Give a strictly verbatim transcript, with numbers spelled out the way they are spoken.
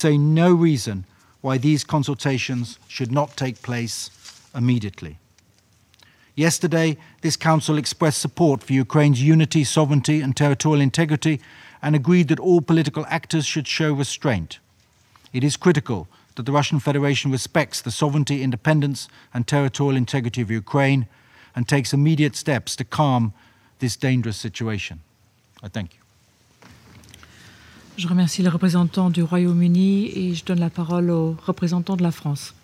say no reason why these consultations should not take place immediately. Yesterday, this Council expressed support for Ukraine's unity, sovereignty and territorial integrity and agreed that all political actors should show restraint. It is critical that the Russian Federation respects the sovereignty, independence and territorial integrity of Ukraine and takes immediate steps to calm this dangerous situation. I thank you. Je remercie le représentant du Royaume-Uni et je donne la parole au représentant de la France.